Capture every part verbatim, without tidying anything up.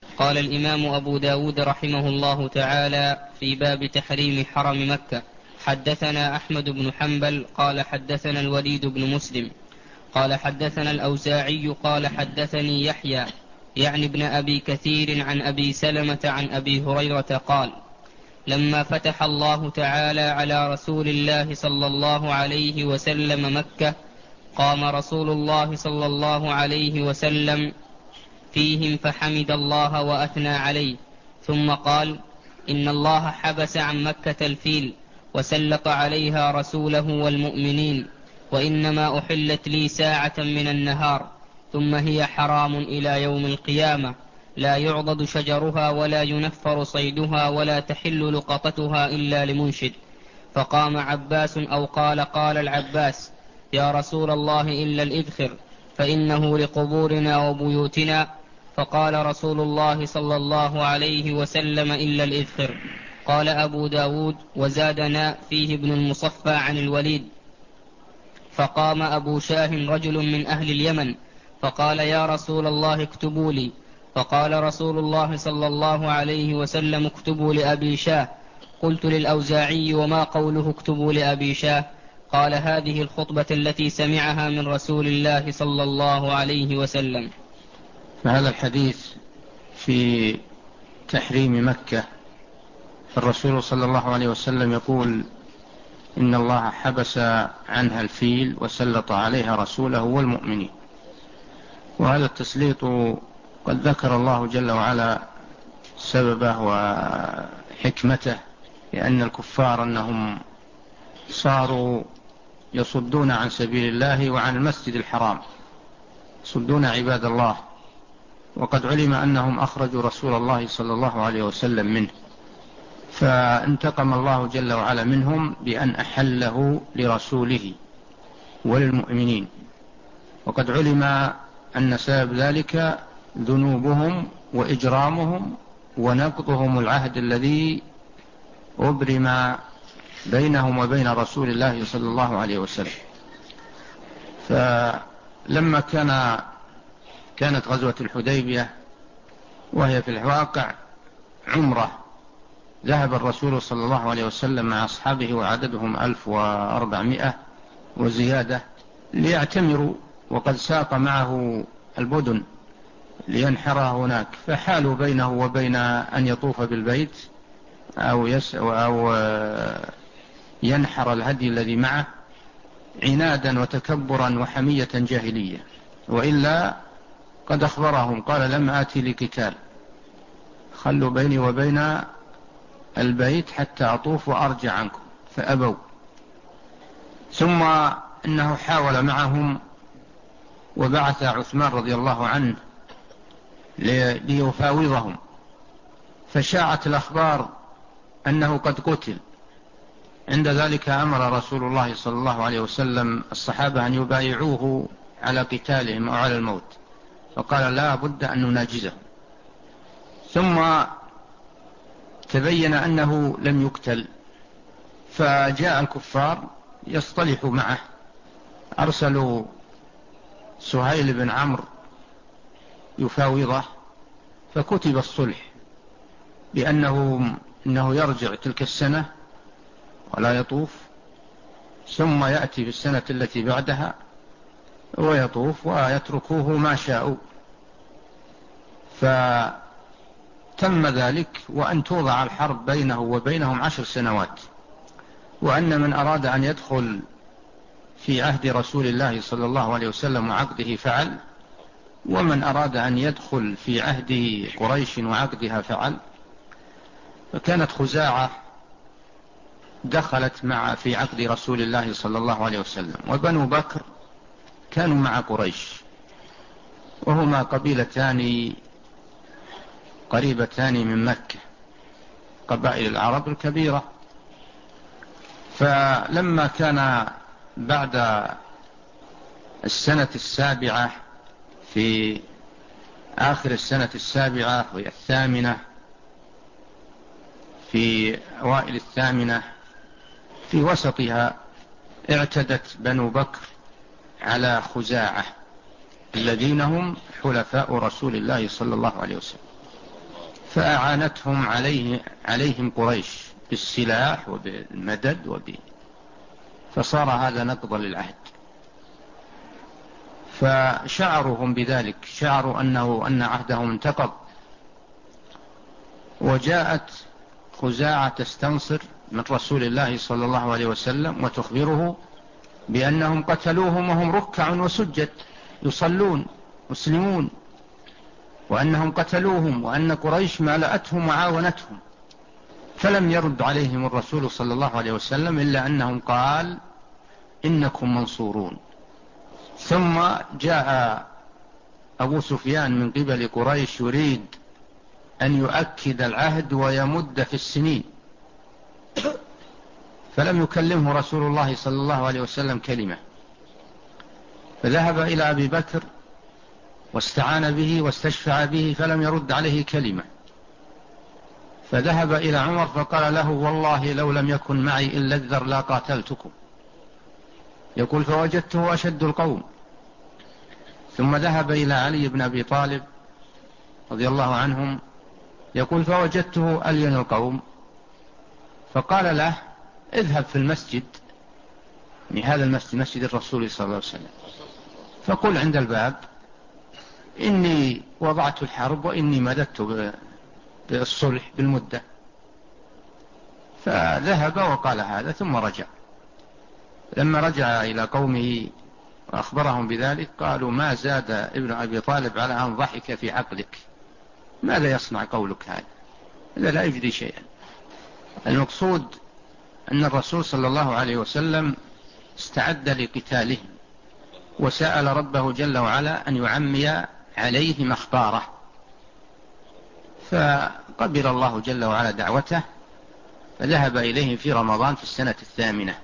قال الإمام أبو داود رحمه الله تعالى في باب تحريم حرم مكة: حدثنا أحمد بن حنبل قال حدثنا الوليد بن مسلم قال حدثنا الأوزاعي قال حدثني يحيى يعني ابن أبي كثير عن أبي سلمة عن أبي هريرة قال: لما فتح الله تعالى على رسول الله صلى الله عليه وسلم مكة، قام رسول الله صلى الله عليه وسلم فيهم فحمد الله وأثنى عليه، ثم قال: إن الله حبس عن مكة الفيل وسلط عليها رسوله والمؤمنين، وإنما أحلت لي ساعة من النهار، ثم هي حرام إلى يوم القيامة، لا يعضد شجرها ولا ينفر صيدها ولا تحل لقطتها إلا لمنشد. فقام عباس أو قال قال العباس: يا رسول الله إلا الإذخر فإنه لقبورنا وبيوتنا. فقال رسول الله صلى الله عليه وسلم: إلا الإذخر. قال أبو داود: وزادنا فيه ابن المصفى عن الوليد. فقام أبو شاه رجل من أهل اليمن فقال: يا رسول الله اكتبوا لي. فقال رسول الله صلى الله عليه وسلم: اكتبوا لأبي شاه. قلت للأوزاعي: وما قوله اكتبوا لأبي شاه؟ قال: هذه الخطبة التي سمعها من رسول الله صلى الله عليه وسلم. فهذا الحديث في تحريم مكة، الرسول صلى الله عليه وسلم يقول: إن الله حبس عنها الفيل وسلط عليها رسوله والمؤمنين. وهذا التسليط قد ذكر الله جل وعلا سببه وحكمته، لأن الكفار أنهم صاروا يصدون عن سبيل الله وعن المسجد الحرام، يصدون عباد الله، وقد علم أنهم أخرجوا رسول الله صلى الله عليه وسلم منه، فانتقم الله جل وعلا منهم بأن أحله لرسوله وللمؤمنين. وقد علم أن سبب ذلك ذنوبهم وإجرامهم ونقضهم العهد الذي أبرم بينهم وبين رسول الله صلى الله عليه وسلم. فلما كان كانت غزوة الحديبية وهي في الواقع عمرة، ذهب الرسول صلى الله عليه وسلم مع أصحابه وعددهم ألف وأربعمائة وزيادة ليعتمروا، وقد ساق معه البدن لينحرها هناك، فحالوا بينه وبين أن يطوف بالبيت أو, يس أو ينحر الهدي الذي معه عنادا وتكبرا وحمية جاهلية، وإلا قد أخبرهم قال: لم آتي لقتال، خلوا بيني وبين البيت حتى أطوف وأرجع عنكم، فأبوا. ثم إنه حاول معهم وبعث عثمان رضي الله عنه ليفاوضهم، فشاعت الأخبار أنه قد قتل. عند ذلك أمر رسول الله صلى الله عليه وسلم الصحابة أن يبايعوه على قتالهم أو على الموت، فقال: لا بد أن نناجزه. ثم تبين أنه لم يقتل، فجاء الكفار يصطلحوا معه، أرسلوا سهيل بن عمرو يفاوضه، فكتب الصلح بأنه إنه يرجع تلك السنة ولا يطوف، ثم يأتي في السنة التي بعدها ويطوف، ويتركوه ما شاءوا. فتم ذلك، وأن توضع الحرب بينه وبينهم عشر سنوات، وأن من أراد أن يدخل في عهد رسول الله صلى الله عليه وسلم وعقده فعل، ومن أراد أن يدخل في عهد قريش وعقدها فعل. فكانت خزاعة دخلت مع في عقد رسول الله صلى الله عليه وسلم، وبنو بكر كانوا مع قريش، وهما قبيلتان قريبتان من مكة، قبائل العرب الكبيرة. فلما كان بعد السنة السابعة، في آخر السنة السابعة وهي الثامنة، في أوائل الثامنة في وسطها، اعتدت بنو بكر على خزاعة الذين هم حلفاء رسول الله صلى الله عليه وسلم. فأعانتهم عليه عليهم قريش بالسلاح وبالمدد وب... فصار هذا نقضا للعهد. فشعرهم بذلك، شعروا أنه أن عهدهم انتقض. وجاءت خزاعة تستنصر من رسول الله صلى الله عليه وسلم وتخبره بأنهم قتلوهم وهم ركع وسجد يصلون مسلمون، وأنهم قتلوهم وأن قريش مالأتهم وعاونتهم. فلم يرد عليهم الرسول صلى الله عليه وسلم إلا أنهم قال إنكم منصورون. ثم جاء أبو سفيان من قبل قريش يريد أن يؤكد العهد ويمد في السنين، فلم يكلمه رسول الله صلى الله عليه وسلم كلمة، فذهب إلى أبي بكر واستعان به واستشفع به فلم يرد عليه كلمة. فذهب إلى عمر فقال له والله لو لم يكن معي إلا الذر لا قاتلتكم. يقول فوجدته أشد القوم. ثم ذهب إلى علي بن أبي طالب رضي الله عنهم، يقول فوجدته ألين القوم. فقال له اذهب في المسجد، من هذا المسجد مسجد الرسول صلى الله عليه وسلم، فقل عند الباب إني وضعت الحرب وإني مددت بالصلح بالمدة. فذهب وقال هذا ثم رجع. لما رجع إلى قومه وأخبرهم بذلك قالوا ما زاد ابن أبي طالب على أن ضحك في عقلك، ماذا يصنع قولك هذا؟ هذا لا يجري شيئا. المقصود أن الرسول صلى الله عليه وسلم استعد لقتالهم وسأل ربه جل وعلا أن يعمي عليهم أخباره، فقبل الله جل وعلا دعوته، فذهب إليهم في رمضان في السنة الثامنة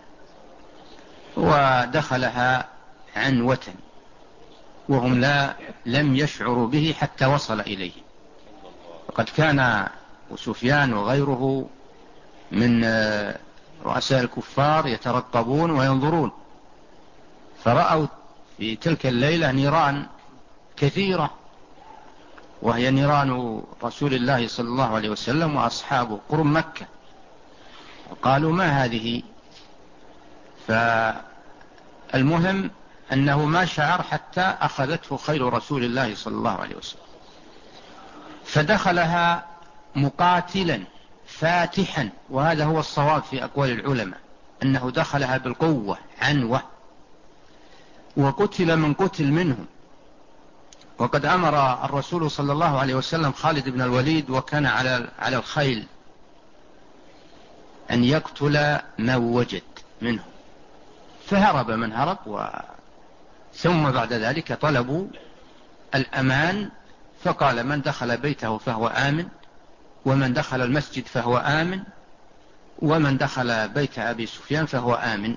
ودخلها عنوة وهم لا لم يشعروا به حتى وصل إليه. وقد كان سفيان وغيره من رؤساء الكفار يترقبون وينظرون، فرأوا في تلك الليلة نيران كثيرة وهي نيران رسول الله صلى الله عليه وسلم وأصحابه قرب مكة، وقالوا ما هذه؟ فالمهم أنه ما شعر حتى أخذته خيل رسول الله صلى الله عليه وسلم، فدخلها مقاتلا فاتحا، وهذا هو الصواب في أقوال العلماء أنه دخلها بالقوة عنوة، وقتل من قتل منهم. وقد أمر الرسول صلى الله عليه وسلم خالد بن الوليد وكان على على الخيل أن يقتل ما وجد منهم، فهرب من هرب و... ثم بعد ذلك طلبوا الأمان، فقال من دخل بيته فهو آمن، ومن دخل المسجد فهو آمن، ومن دخل بيت أبي سفيان فهو آمن.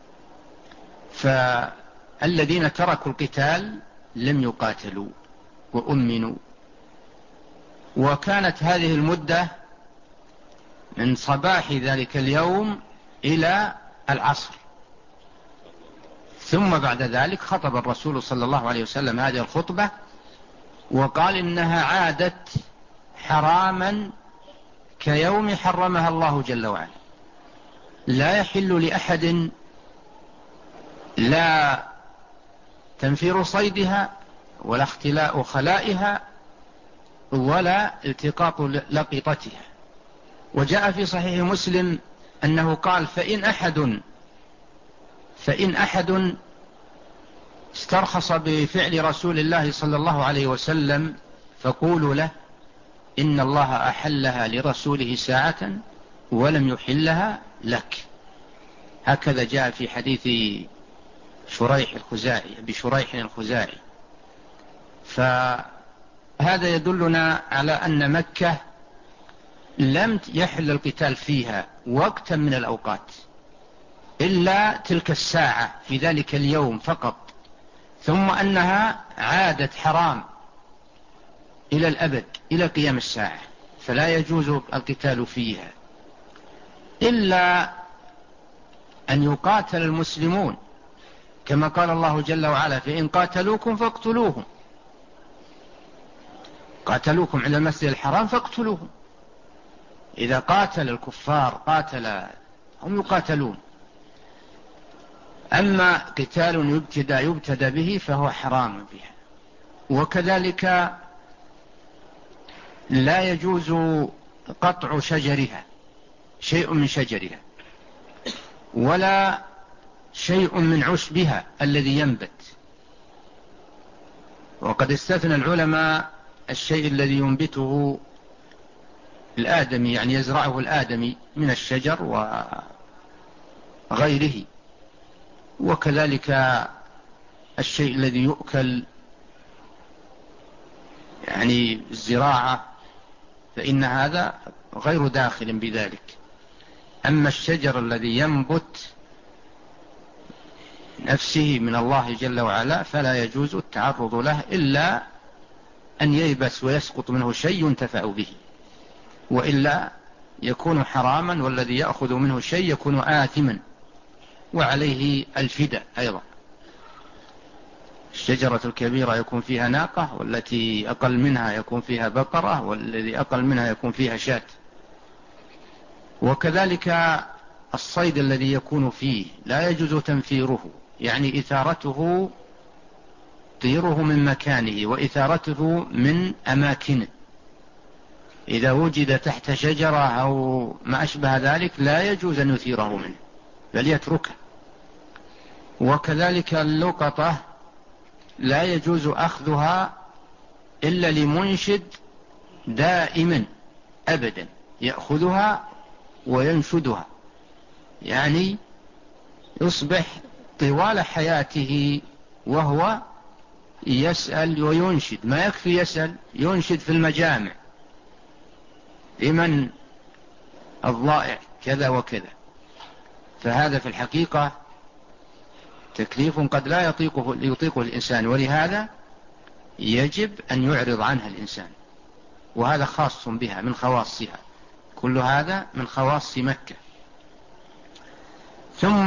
فالذين تركوا القتال لم يقاتلوا وأمنوا. وكانت هذه المدة من صباح ذلك اليوم إلى العصر. ثم بعد ذلك خطب الرسول صلى الله عليه وسلم هذه الخطبة وقال إنها عادت حراما كيوم حرمها الله جل وعلا، لا يحل لأحد لا تنفير صيدها ولا اختلاء خلائها ولا التقاط لقطتها. وجاء في صحيح مسلم أنه قال فإن أحد فإن أحد استرخص بفعل رسول الله صلى الله عليه وسلم فقولوا له إن الله أحلها لرسوله ساعة ولم يحلها لك. هكذا جاء في حديث شريح الخزاعي بشريح الخزاعي. فهذا يدلنا على أن مكة لم يحل القتال فيها وقتا من الأوقات إلا تلك الساعة في ذلك اليوم فقط، ثم أنها عادت حرام إلى الأبد إلى قيام الساعة، فلا يجوز القتال فيها إلا أن يقاتل المسلمون كما قال الله جل وعلا فإن قاتلوكم فاقتلوهم. قاتلوكم عند المسجد الحرام فاقتلوهم. إذا قاتل الكفار قاتل هم يقاتلون. أما قتال يبتدى يبتدى به فهو حرام بها. وكذلك لا يجوز قطع شجرها، شيء من شجرها، ولا شيء من عشبها الذي ينبت. وقد استثنى العلماء الشيء الذي ينبته الآدمي، يعني يزرعه الآدمي من الشجر وغيره، وكذلك الشيء الذي يؤكل يعني الزراعة، فإن هذا غير داخل بذلك. أما الشجر الذي ينبت نفسه من الله جل وعلا فلا يجوز التعرض له إلا أن ييبس ويسقط منه شيء ينتفع به، وإلا يكون حراما، والذي يأخذ منه شيء يكون آثما وعليه الفداء أيضا. الشجرة الكبيرة يكون فيها ناقة، والتي أقل منها يكون فيها بقرة، والذي أقل منها يكون فيها شاة. وكذلك الصيد الذي يكون فيه لا يجوز تنفيره، يعني إثارته، طيره من مكانه وإثارته من أماكنه. إذا وجد تحت شجرة أو ما أشبه ذلك لا يجوز أن يثيره منه، بل يتركه. وكذلك اللقطة لا يجوز أخذها إلا لمنشد دائما أبدا، يأخذها وينشدها، يعني يصبح طوال حياته وهو يسأل وينشد. ما يكفي يسأل، ينشد في المجامع لمن الضائع كذا وكذا. فهذا في الحقيقة تكليف قد لا يطيقه, يطيقه الإنسان، ولهذا يجب أن يعرض عنها الإنسان، وهذا خاص بها من خواصها. كل هذا من خواص مكة. ثم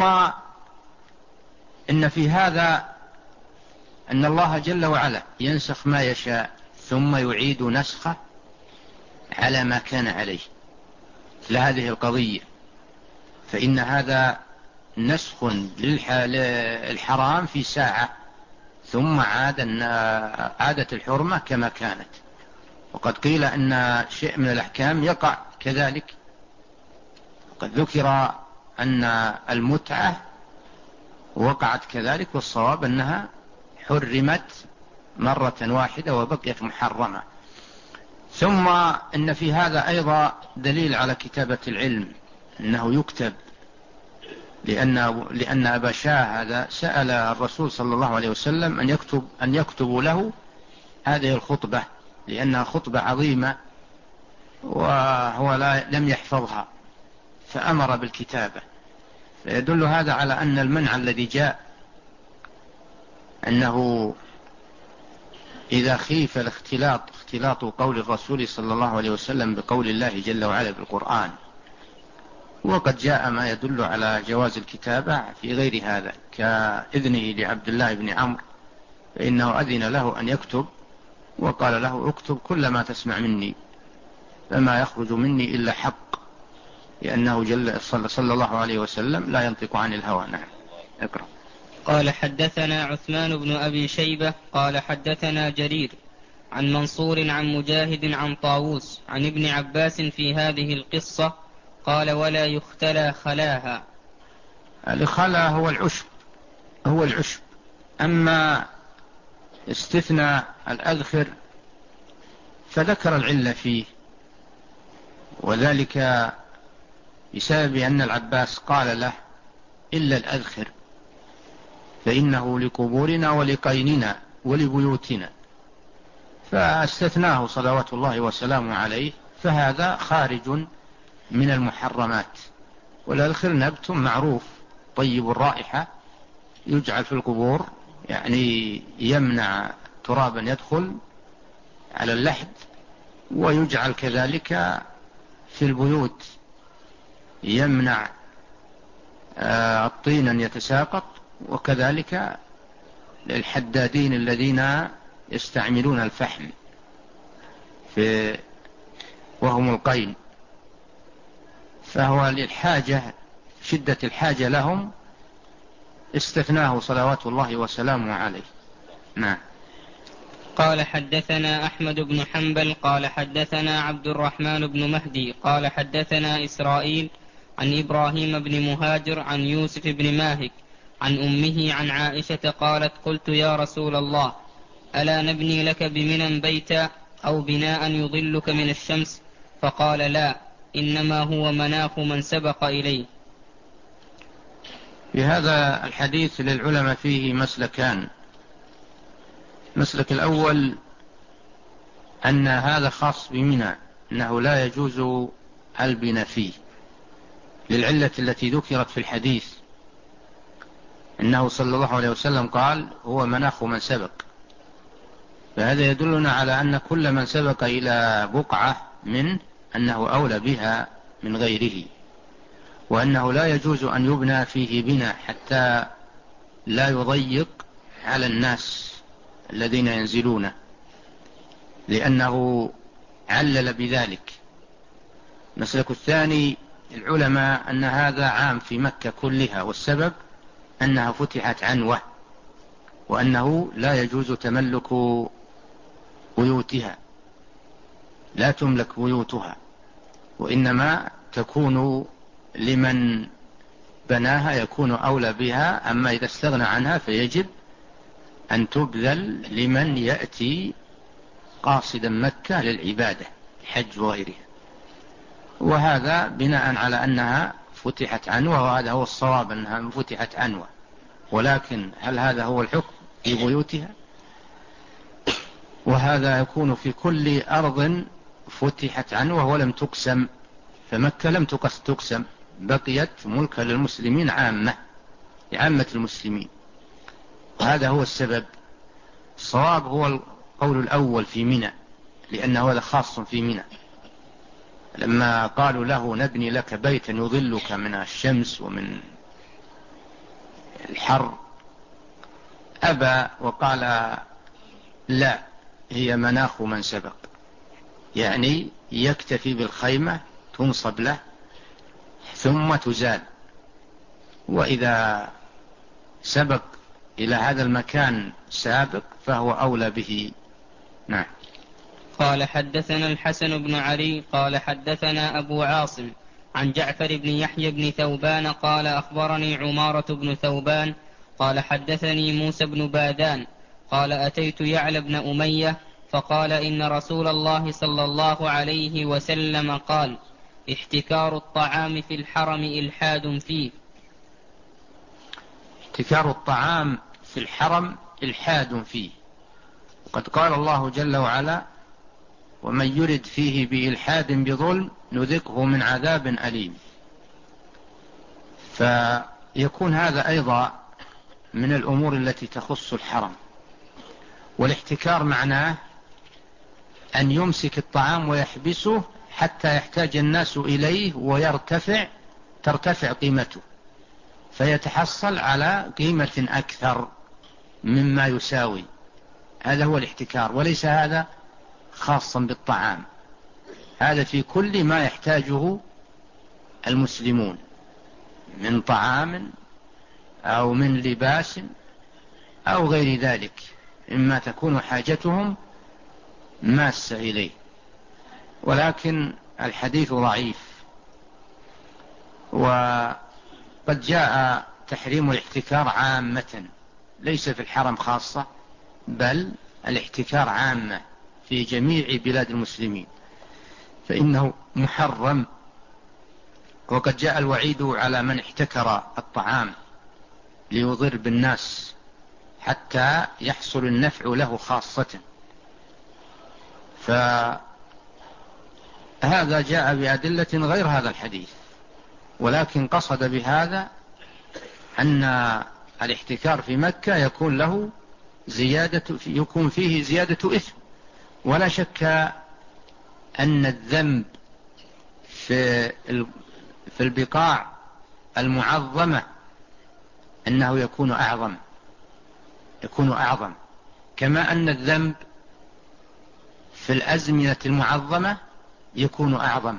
إن في هذا أن الله جل وعلا ينسخ ما يشاء ثم يعيد نسخه على ما كان عليه لهذه القضية. فإن هذا نسخ للحرام في ساعة، ثم عاد عادت الحرمة كما كانت. وقد قيل أن شيء من الأحكام يقع كذلك. وقد ذكر أن المتعة وقعت كذلك، والصواب أنها حرمت مرة واحدة وبقيت محرمة. ثم إن في هذا أيضا دليل على كتابة العلم، أنه يكتب، لأن, لأن أبا شاه هذا سأل الرسول صلى الله عليه وسلم أن يكتب, أن يكتب له هذه الخطبة، لأنها خطبة عظيمة وهو لا لم يحفظها، فأمر بالكتابة. فيدل هذا على أن المنع الذي جاء أنه إذا خيف الاختلاط اختلاط قول الرسول صلى الله عليه وسلم بقول الله جل وعلا بالقرآن، وقد جاء ما يدل على جواز الكتابة في غير هذا، كإذنه لعبد الله بن عمرو، فإنه أذن له أن يكتب، وقال له اكتب كل ما تسمع مني، فما يخرج مني إلا حق، لأنه جل صلى الله عليه وسلم لا ينطق عن الهوى. نعم، اقرأ. قال حدثنا عثمان بن أبي شيبة قال حدثنا جرير عن منصور عن مجاهد عن طاووس عن ابن عباس في هذه القصة قال ولا يختلى خلاها. الخلا هو العشب، هو العشب. أما استثناء الأذخر فذكر العلة فيه، وذلك بسبب أن العباس قال له إلا الأذخر فإنه لقبورنا ولقيننا ولبيوتنا، فاستثناه صلوات الله وسلامه عليه، فهذا خارج من المحرمات. والأذخر نبت معروف طيب الرائحة، يجعل في القبور، يعني يمنع ترابا يدخل على اللحد، ويجعل كذلك في البيوت يمنع الطين أن يتساقط، وكذلك للحدادين الذين يستعملون الفحم. في وهم القين، فهو للحاجة، شدة الحاجة لهم استثناه صلوات الله وسلامه عليه. نعم. قال حدثنا أحمد بن حنبل قال حدثنا عبد الرحمن بن مهدي قال حدثنا إسرائيل عن إبراهيم بن مهاجر عن يوسف بن ماهك عن أمه عن عائشة قالت قلت يا رسول الله ألا نبني لك بمنى بيتا أو بناء يظلك من الشمس؟ فقال لا، إنما هو مناخ من سبق إليه. في هذا الحديث للعلماء فيه مسلكان. المسلك الأول أن هذا خاص بمنى، أنه لا يجوز البناء فيه للعلة التي ذكرت في الحديث، أنه صلى الله عليه وسلم قال هو مناخ من سبق، فهذا يدلنا على أن كل من سبق إلى بقعة من أنه أولى بها من غيره، وأنه لا يجوز أن يبنى فيه بناء حتى لا يضيق على الناس الذين ينزلونه، لأنه علل بذلك. المسلك الثاني العلماء أن هذا عام في مكة كلها، والسبب أنها فتحت عنوة، وأنه لا يجوز تملك بيوتها، لا تملك بيوتها، وإنما تكون لمن بناها يكون أولى بها. أما إذا استغنى عنها فيجب أن تبذل لمن يأتي قاصدا مكة للعبادة، الحج وغيرها، وهذا بناء على أنها فتحت عنوة، وهذا هو الصواب أنها فتحت عنوة. ولكن هل هذا هو الحكم في بيوتها؟ وهذا يكون في كل أرض فتحت عنوة ولم تقسم، فمكة لم تقسم، بقيت ملكا للمسلمين عامة، لعامة المسلمين، وهذا هو السبب. الصواب هو القول الأول في منى، لأنه هذا خاص في منى. لما قالوا له نبني لك بيتا يظلك من الشمس ومن الحر أبى وقال لا، هي مناخ من سبق، يعني يكتفي بالخيمة تنصب له ثم تزال، وإذا سبق إلى هذا المكان سابق فهو أولى به. نعم. قال حدثنا الحسن بن علي قال حدثنا أبو عاصم عن جعفر بن يحيى بن ثوبان قال أخبرني عمارة بن ثوبان قال حدثني موسى بن بادان قال أتيت يعلى بن أمية فقال إن رسول الله صلى الله عليه وسلم قال احتكار الطعام في الحرم إلحاد فيه. احتكار الطعام في الحرم إلحاد فيه، وقد قال الله جل وعلا ومن يرد فيه بإلحاد بظلم نذقه من عذاب أليم. فيكون هذا أيضا من الأمور التي تخص الحرم. والاحتكار معناه أن يمسك الطعام ويحبسه حتى يحتاج الناس إليه ويرتفع ترتفع قيمته، فيتحصل على قيمة أكثر مما يساوي. هذا هو الاحتكار، وليس هذا خاصا بالطعام، هذا في كل ما يحتاجه المسلمون من طعام أو من لباس أو غير ذلك مما تكون حاجتهم ماسة إليه. ولكن الحديث ضعيف، وقد جاء تحريم الاحتكار عامة، ليس في الحرم خاصة، بل الاحتكار عامة في جميع بلاد المسلمين، فإنه محرم. وقد جاء الوعيد على من احتكر الطعام ليضر بالناس حتى يحصل النفع له خاصة، فهذا جاء بأدلة غير هذا الحديث، ولكن قصد بهذا أن الاحتكار في مكة يكون له زيادة، يكون فيه زيادة إثم. ولا شك أن الذنب في في البقاع المعظمة أنه يكون أعظم يكون أعظم كما أن الذنب في الأزمنة المعظمة يكون أعظم.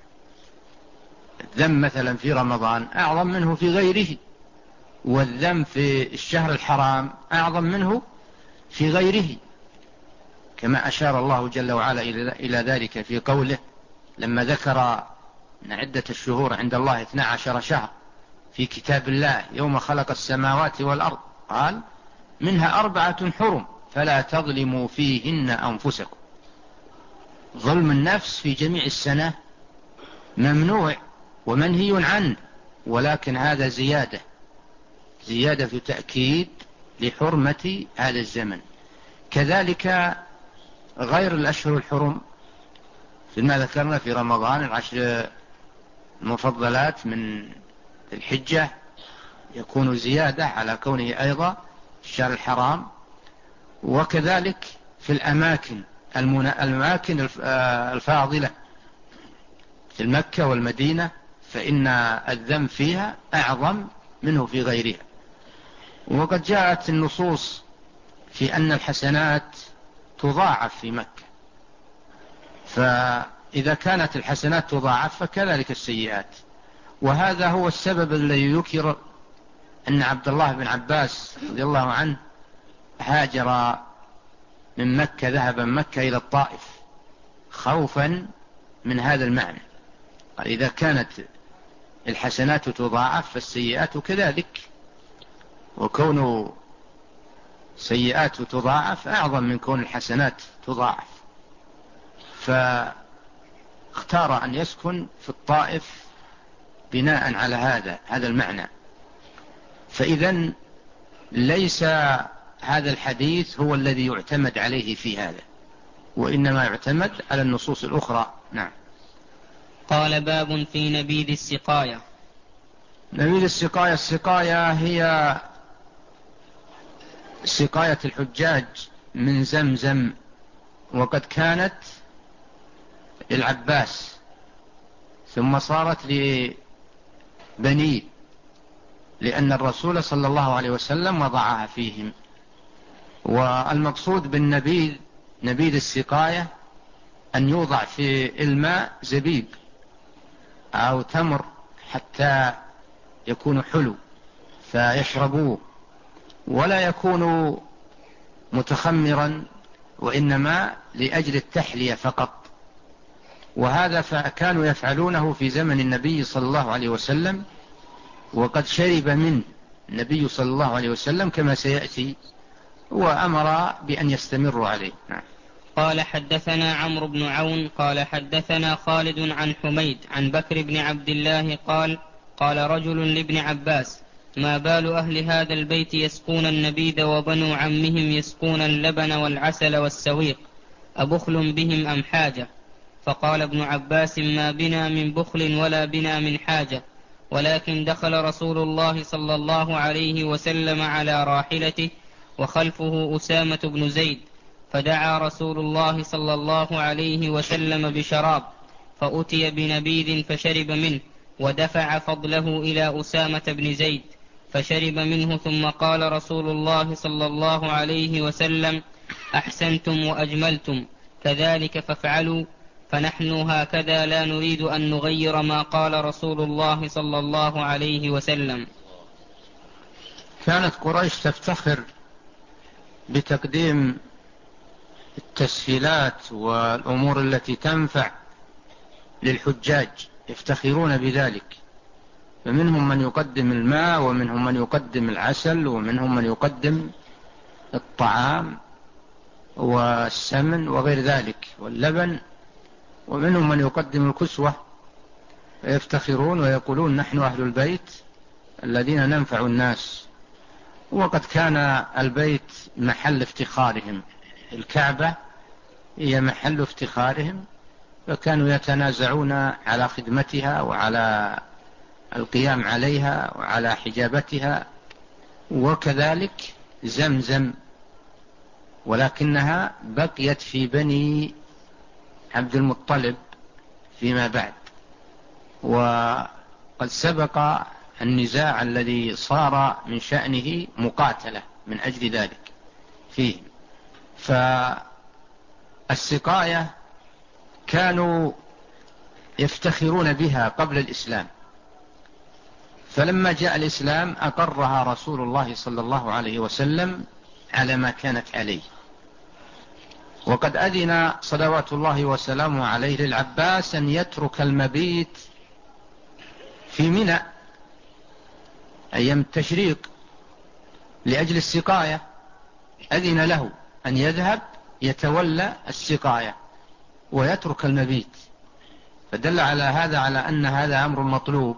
الذنب مثلا في رمضان أعظم منه في غيره، والذنب في الشهر الحرام أعظم منه في غيره، كما أشار الله جل وعلا إلى ذلك في قوله لما ذكر أن عدة الشهور عند الله اثنا عشر شهر في كتاب الله يوم خلق السماوات والأرض، قال منها أربعة حرم فلا تظلموا فيهن أنفسكم. ظلم النفس في جميع السنة ممنوع ومنهي عنه، ولكن هذا زيادة زيادة في تأكيد لحرمة هذا الزمن. كذلك غير الأشهر الحرم فيما ذكرنا في رمضان العشر المفضلات من الحجة يكون زيادة على كونه أيضا الشهر الحرام. وكذلك في الأماكن الأماكن الفاضلة في مكة والمدينة فإن الذنب فيها أعظم منه في غيرها. وقد جاءت النصوص في أن الحسنات تضاعف في مكة، فإذا كانت الحسنات تضاعف فكذلك السيئات. وهذا هو السبب الذي ذكر أن عبد الله بن عباس رضي الله عنه هاجر من مكة، ذهب من مكة إلى الطائف خوفا من هذا المعنى. قال إذا كانت الحسنات تضاعف فالسيئات كذلك، وكون سيئات تضاعف أعظم من كون الحسنات تضاعف، فاختار أن يسكن في الطائف بناء على هذا هذا المعنى. فإذن ليس هذا الحديث هو الذي يعتمد عليه في هذا، وإنما يعتمد على النصوص الأخرى. نعم. قال باب في نبيذ السقاية. نبيذ السقاية، السقاية هي سقاية الحجاج من زمزم، وقد كانت للعباس ثم صارت لبنيه، لأن الرسول صلى الله عليه وسلم وضعها فيهم. والمقصود بالنبيذ نبيذ السقاية أن يوضع في الماء زبيب أو تمر حتى يكون حلو فيشربوه، ولا يكون متخمرا، وإنما لأجل التحلية فقط. وهذا فكانوا يفعلونه في زمن النبي صلى الله عليه وسلم، وقد شرب منه النبي صلى الله عليه وسلم كما سيأتي، وأمر بأن يستمروا عليه. نعم. قال حدثنا عمرو بن عون قال حدثنا خالد عن حميد عن بكر بن عبد الله قال قال رجل لابن عباس ما بال أهل هذا البيت يسقون النبيذ وبنو عمهم يسقون اللبن والعسل والسويق، أبخل بهم أم حاجة؟ فقال ابن عباس ما بنا من بخل ولا بنا من حاجة، ولكن دخل رسول الله صلى الله عليه وسلم على راحلته وخلفه أسامة بن زيد، فدعا رسول الله صلى الله عليه وسلم بشراب، فأتي بنبيذ فشرب منه، ودفع فضله إلى أسامة بن زيد فشرب منه، ثم قال رسول الله صلى الله عليه وسلم أحسنتم وأجملتم، كذلك فافعلوا، فنحن هكذا لا نريد أن نغير ما قال رسول الله صلى الله عليه وسلم. كانت قريش تفتخر بتقديم التسهيلات والأمور التي تنفع للحجاج، يفتخرون بذلك، فمنهم من يقدم الماء، ومنهم من يقدم العسل، ومنهم من يقدم الطعام والسمن وغير ذلك واللبن، ومنهم من يقدم الكسوة، فيفتخرون ويقولون نحن أهل البيت الذين ننفع الناس. وقد كان البيت محل افتخارهم، الكعبة هي محل افتخارهم، فكانوا يتنازعون على خدمتها وعلى القيام عليها وعلى حجابتها. وكذلك زمزم، ولكنها بقيت في بني عبد المطلب فيما بعد، وقد سبق النزاع الذي صار من شأنه مقاتلة من أجل ذلك فيه. السقاية كانوا يفتخرون بها قبل الإسلام، فلما جاء الإسلام أقرها رسول الله صلى الله عليه وسلم على ما كانت عليه. وقد أذن صلوات الله وسلامه عليه للعباس أن يترك المبيت في منى أيام التشريق لأجل السقاية، أذن له أن يذهب يتولى السقاية ويترك المبيت، فدل على هذا على أن هذا أمر مطلوب.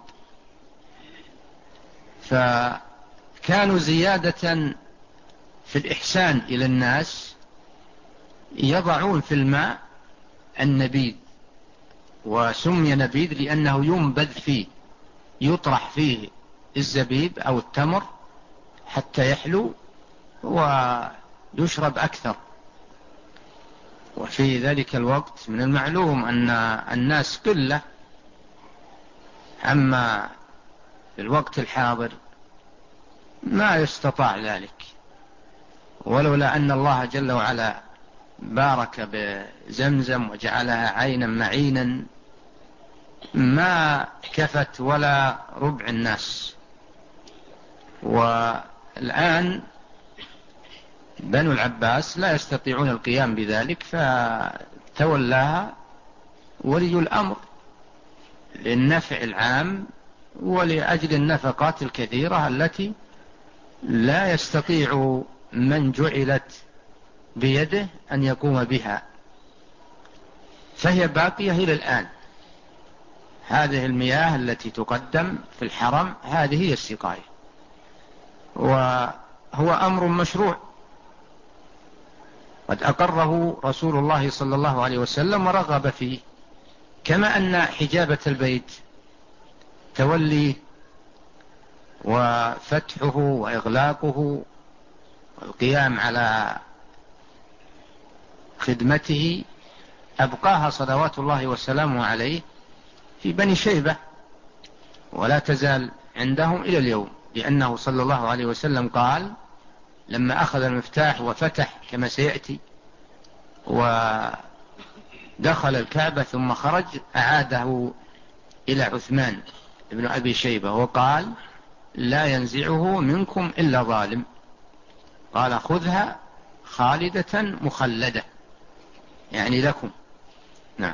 فكانوا زيادة في الإحسان إلى الناس يضعون في الماء النبيذ، وسمي نبيذ لأنه ينبذ فيه، يطرح فيه الزبيب أو التمر حتى يحلو ويشرب أكثر. وفي ذلك الوقت من المعلوم أن الناس قلة، أما في الوقت الحاضر ما يستطاع ذلك، ولولا أن الله جل وعلا بارك بزمزم وجعلها عينا معينا ما كفت ولا ربع الناس. والآن بنو العباس لا يستطيعون القيام بذلك، فتولاها ولي الأمر للنفع العام ولأجل النفقات الكثيرة التي لا يستطيع من جعلت بيده أن يقوم بها، فهي باقية إلى الآن. هذه المياه التي تقدم في الحرم هذه هي السقاية، وهو أمر مشروع قد أقره رسول الله صلى الله عليه وسلم ورغب فيه، كما أن حجابة البيت تولي وفتحه وإغلاقه والقيام على خدمته أبقاها صلوات الله وسلامه عليه في بني شيبة، ولا تزال عندهم إلى اليوم، لأنه صلى الله عليه وسلم قال لما أخذ المفتاح وفتح كما سيأتي ودخل الكعبة ثم خرج أعاده إلى عثمان ابن أبي شيبة وقال لا ينزعه منكم إلا ظالم، قال خذها خالدة مخلدة، يعني لكم. نعم.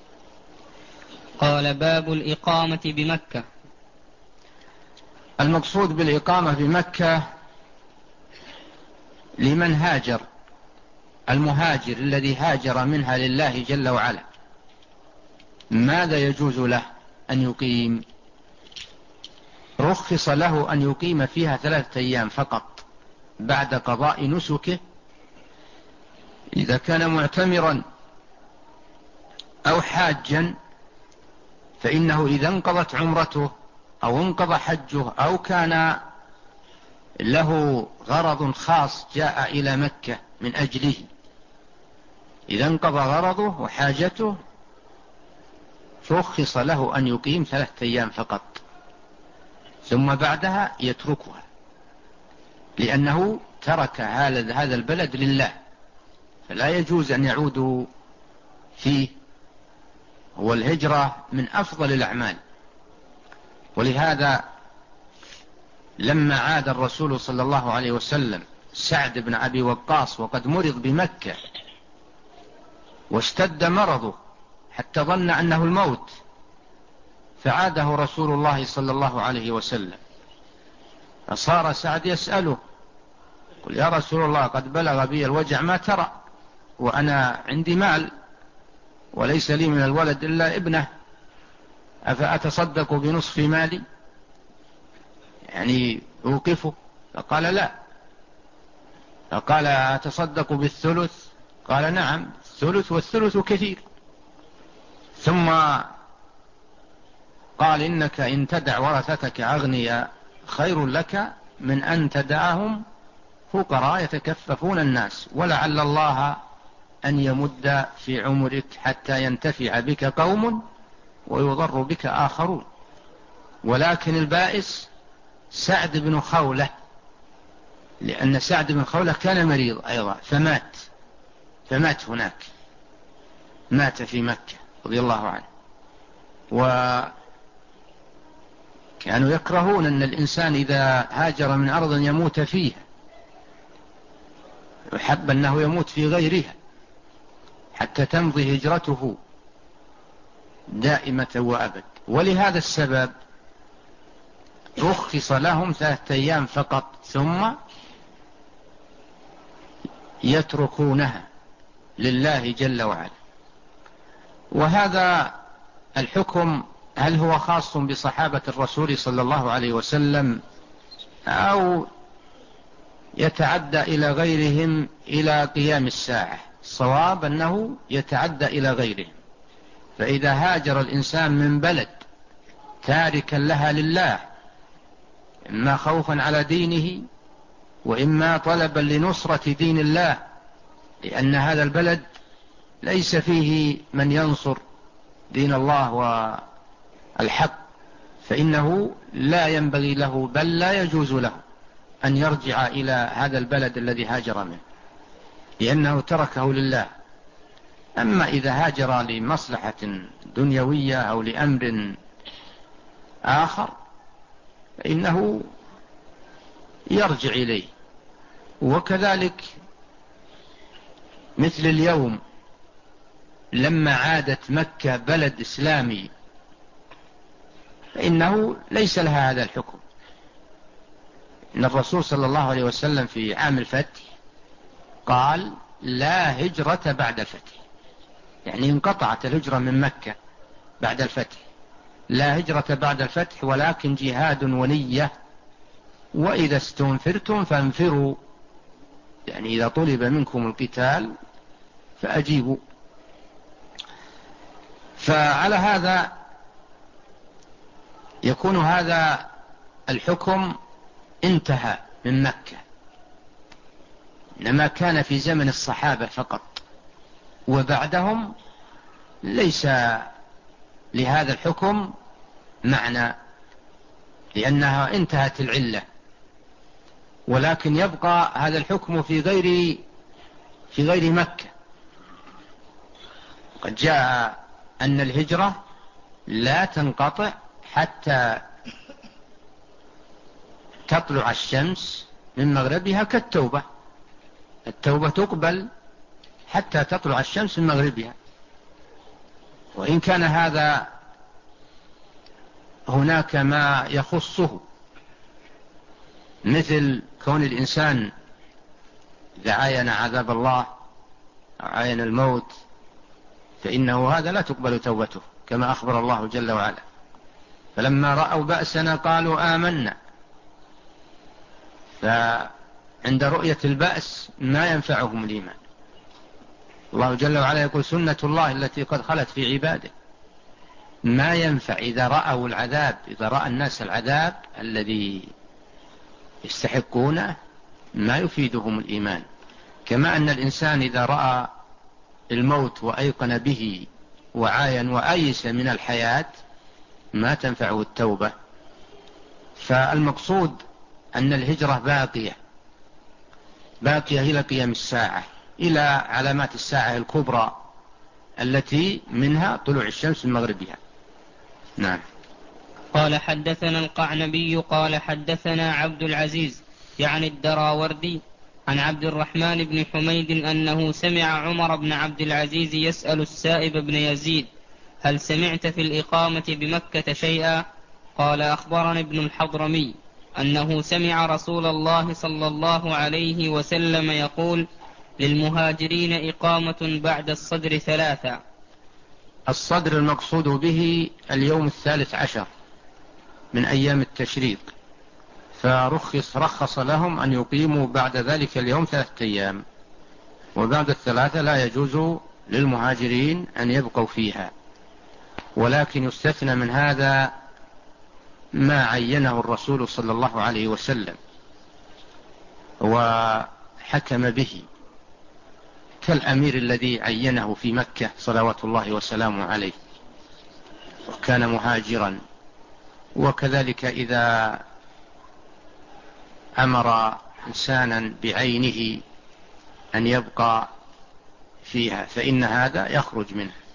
قال باب الإقامة بمكة. المقصود بالإقامة بمكة لمن هاجر، المهاجر الذي هاجر منها لله جل وعلا ماذا يجوز له أن يقيم؟ رخص له أن يقيم فيها ثلاثة أيام فقط بعد قضاء نسكه إذا كان معتمرا أو حاجا، فإنه إذا انقضت عمرته أو انقضى حجه أو كان له غرض خاص جاء إلى مكة من أجله، إذا انقضى غرضه وحاجته رخص له أن يقيم ثلاثة أيام فقط، ثم بعدها يتركها، لأنه ترك هذا البلد لله فلا يجوز أن يعودوا فيه، والهجرة من أفضل الأعمال. ولهذا لما عاد الرسول صلى الله عليه وسلم سعد بن أبي وقاص وقد مرض بمكة واشتد مرضه حتى ظن أنه الموت، فعاده رسول الله صلى الله عليه وسلم، فصار سعد يسأله قل يا رسول الله قد بلغ بي الوجع ما ترى، وأنا عندي مال وليس لي من الولد إلا ابنه، أفأتصدق بنصف مالي يعني أوقفه؟ فقال لا. فقال أتصدق بالثلث؟ قال نعم الثلث والثلث كثير. ثم قال إنك إن تدع ورثتك أغنياء خير لك من أن تدعهم فقراء يتكففون الناس، ولعل الله أن يمد في عمرك حتى ينتفع بك قوم ويضر بك آخرون. ولكن البائس سعد بن خولة، لأن سعد بن خولة كان مريض أيضا فمات فمات هناك، مات في مكة رضي الله عنه، وكانوا يكرهون أن الإنسان إذا هاجر من أرض يموت فيها، يحب أنه يموت في غيرها حتى تمضي هجرته دائمة وأبد. ولهذا السبب رخص لهم ثلاثة أيام فقط ثم يتركونها لله جل وعلا. وهذا الحكم هل هو خاص بصحابة الرسول صلى الله عليه وسلم أو يتعدى إلى غيرهم إلى قيام الساعة؟ الصواب أنه يتعدى إلى غيرهم. فإذا هاجر الإنسان من بلد تاركا لها لله، إما خوفا على دينه وإما طلبا لنصرة دين الله، لأن هذا البلد ليس فيه من ينصر دين الله والحق، فإنه لا ينبغي له بل لا يجوز له أن يرجع إلى هذا البلد الذي هاجر منه، لأنه تركه لله. أما إذا هاجر لمصلحة دنيوية أو لأمر آخر فإنه يرجع إليه. وكذلك مثل اليوم لما عادت مكة بلد إسلامي فإنه ليس لها هذا الحكم. إن الرسول صلى الله عليه وسلم في عام الفتح قال لا هجرة بعد الفتح، يعني انقطعت الهجرة من مكة بعد الفتح، لا هجرة بعد الفتح ولكن جهاد ونية، وإذا استنفرتم فانفروا، يعني إذا طلب منكم القتال فأجيبوا. فعلى هذا يكون هذا الحكم انتهى من مكة، إنما كان في زمن الصحابة فقط، وبعدهم ليس لهذا الحكم معنى لأنها انتهت العلة، ولكن يبقى هذا الحكم في غير في غير مكة. قد جاء أن الهجرة لا تنقطع حتى تطلع الشمس من مغربها كالتوبة، التوبة تقبل حتى تطلع الشمس من مغربها. وإن كان هذا هناك ما يخصه، مثل كون الإنسان إذا عاين عذاب الله أو عاين الموت فإنه هذا لا تقبل توبته، كما أخبر الله جل وعلا فلما رأوا بأسنا قالوا آمنا. فعند رؤية البأس ما ينفعهم الإيمان. الله جل وعلا يقول سنة الله التي قد خلت في عباده، ما ينفع إذا رأوا العذاب، إذا رأى الناس العذاب الذي يستحقونه ما يفيدهم الإيمان. كما أن الإنسان إذا رأى الموت وأيقن به وعاين وأيس من الحياة ما تنفعه التوبة. فالمقصود أن الهجرة باقية باقية إلى قيام الساعة، إلى علامات الساعة الكبرى التي منها طلوع الشمس من مغربها. نعم. قال حدثنا القعنبي قال حدثنا عبد العزيز يعني الدراوردي عن عبد الرحمن بن حميد أنه سمع عمر بن عبد العزيز يسأل السائب بن يزيد هل سمعت في الإقامة بمكة شيئا؟ قال أخبرني ابن الحضرمي أنه سمع رسول الله صلى الله عليه وسلم يقول للمهاجرين إقامة بعد الصدر ثلاثة. الصدر المقصود به اليوم الثالث عشر من أيام التشريق، فرخص رخص لهم أن يقيموا بعد ذلك اليوم ثلاثة أيام، وبعد الثلاثة لا يجوز للمهاجرين أن يبقوا فيها. ولكن يستثنى من هذا ما عينه الرسول صلى الله عليه وسلم وحكم به، كالأمير الذي عينه في مكة صلوات الله وسلامه عليه وكان مهاجرا. وكذلك إذا أمر إنسانا بعينه أن يبقى فيها فإن هذا يخرج منه.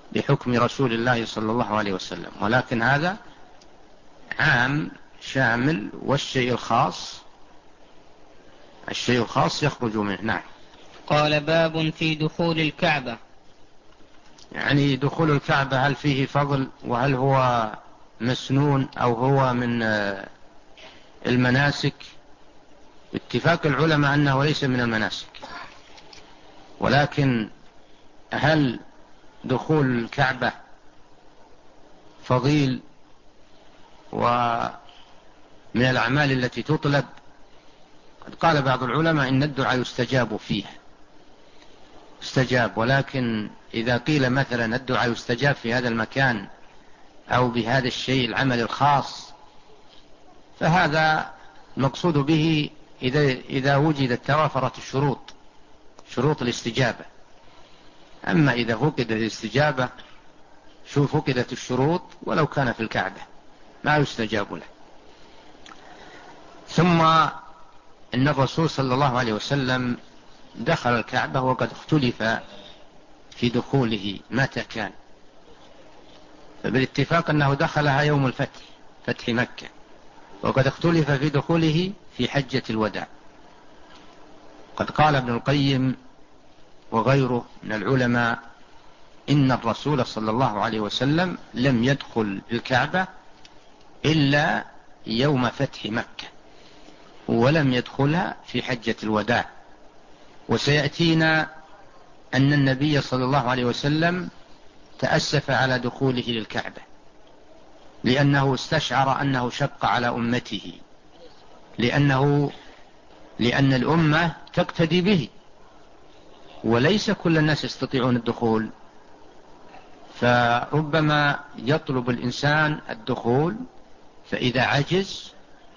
بحكم رسول الله صلى الله عليه وسلم، ولكن هذا عام شامل، والشيء الخاص الشيء الخاص يخرج منه. نعم. قال باب في دخول الكعبة. يعني دخول الكعبة هل فيه فضل، وهل هو مسنون أو هو من المناسك؟ اتفاق العلماء أنه ليس من المناسك، ولكن هل دخول الكعبة فضيل ومن الأعمال التي تطلب؟ قد قال بعض العلماء إن الدعاء يستجاب فيه، استجاب، ولكن إذا قيل مثلا الدعاء يستجاب في هذا المكان أو بهذا الشيء العمل الخاص، فهذا المقصود به إذا, إذا وجدت توافرت الشروط، شروط الاستجابة. أما إذا فقدت الاستجابة، شو فقدت الشروط ولو كان في الكعبة ما يستجاب له. ثم إن الرسول صلى الله عليه وسلم دخل الكعبة وقد اختلف في دخوله متى كان، فبالاتفاق أنه دخلها يوم الفتح، فتح مكة، وقد اختلف في دخوله في حجة الوداع. قد قال ابن القيم وغيره من العلماء إن الرسول صلى الله عليه وسلم لم يدخل الكعبة إلا يوم فتح مكة، ولم يدخلها في حجة الوداع. وسيأتينا أن النبي صلى الله عليه وسلم تأسف على دخوله للكعبة، لأنه استشعر أنه شق على أمته، لأنه لأن الأمة تقتدي به، وليس كل الناس يستطيعون الدخول، فربما يطلب الإنسان الدخول، فإذا عجز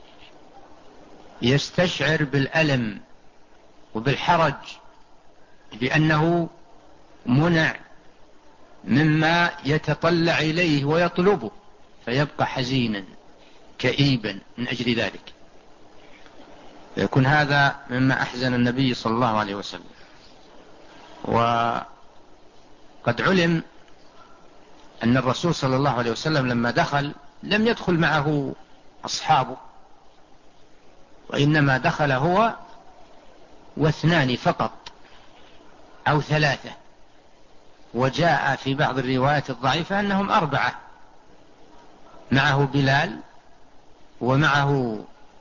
يستشعر بالألم وبالحرج بأنه منع مما يتطلع إليه ويطلبه، فيبقى حزينا كئيبا من أجل ذلك. يكون هذا مما أحزن النبي صلى الله عليه وسلم. وقد علم أن الرسول صلى الله عليه وسلم لما دخل لم يدخل معه أصحابه، وإنما دخل هو واثنان فقط أو ثلاثة، وجاء في بعض الروايات الضعيفة أنهم أربعة، معه بلال ومعه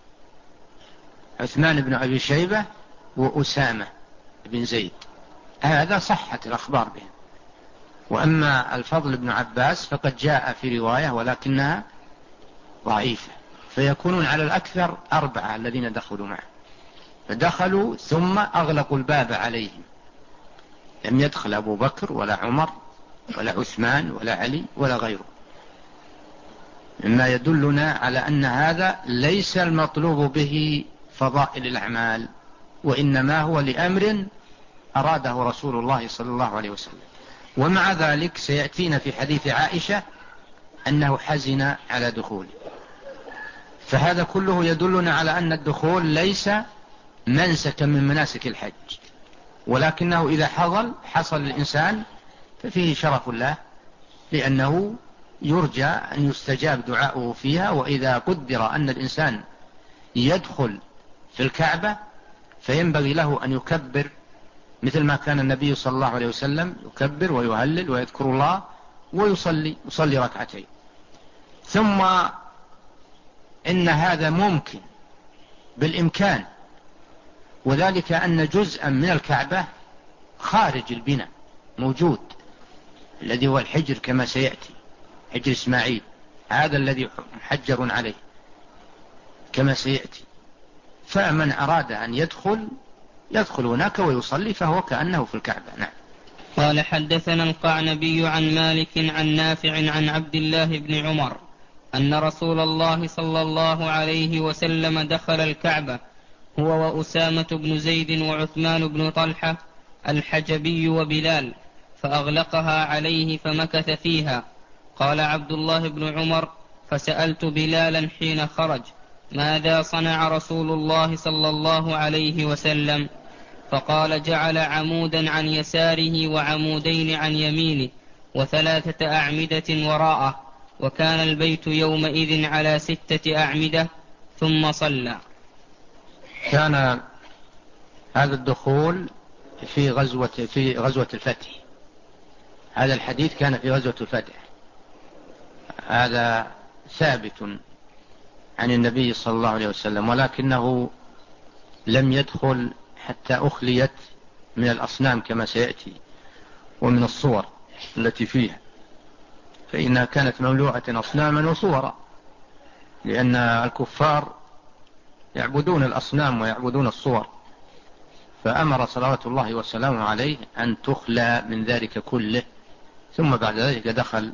عثمان بن أبي شيبة وأسامة بن زيد، هذا صحت الأخبار به. وأما الفضل بن عباس فقد جاء في رواية ولكنها ضعيفة، فيكونون على الأكثر أربعة الذين دخلوا معه. فدخلوا ثم أغلقوا الباب عليهم، لم يدخل أبو بكر ولا عمر ولا عثمان ولا علي ولا غيره، مما يدلنا على أن هذا ليس المطلوب به فضائل الأعمال، وإنما هو لأمر أراده رسول الله صلى الله عليه وسلم. ومع ذلك سيأتينا في حديث عائشة أنه حزن على دخوله، فهذا كله يدلنا على أن الدخول ليس منسكا من مناسك الحج، ولكنه إذا حصل حصل الإنسان ففيه شرف له، لأنه يرجى أن يستجاب دعاؤه فيها. وإذا قدر أن الإنسان يدخل في الكعبة فينبغي له أن يكبر مثل ما كان النبي صلى الله عليه وسلم يكبر ويهلل ويذكر الله ويصلي يصلي ركعتين. ثم إن هذا ممكن بالإمكان، وذلك أن جزءا من الكعبة خارج البناء موجود، الذي هو الحجر كما سيأتي، حجر إسماعيل هذا الذي محجر عليه كما سيأتي. فمن أراد أن يدخل يدخل هناك ويصلي فهو كأنه في الكعبة. نعم. قال حدثنا القعنبي عن مالك عن نافع عن عبد الله بن عمر أن رسول الله صلى الله عليه وسلم دخل الكعبة هو وأسامة بن زيد وعثمان بن طلحة الحجبي وبلال، فأغلقها عليه فمكث فيها. قال عبد الله بن عمر: فسألت بلالا حين خرج: ماذا صنع رسول الله صلى الله عليه وسلم؟ فقال: جعل عمودا عن يساره وعمودين عن يمينه، وثلاثة أعمدة وراءه، وكان البيت يومئذ على ستة أعمدة، ثم صلى. كان هذا الدخول في غزوة في غزوة الفتح. هذا الحديث كان في غزوة الفتح، هذا ثابت عن النبي صلى الله عليه وسلم، ولكنه لم يدخل حتى أخليت من الأصنام كما سيأتي ومن الصور التي فيها، فإنها كانت مملوءة أصناما وصورا، لأن الكفار يعبدون الأصنام ويعبدون الصور، فأمر صلوات الله وسلامه عليه أن تخلى من ذلك كله، ثم بعد ذلك دخل.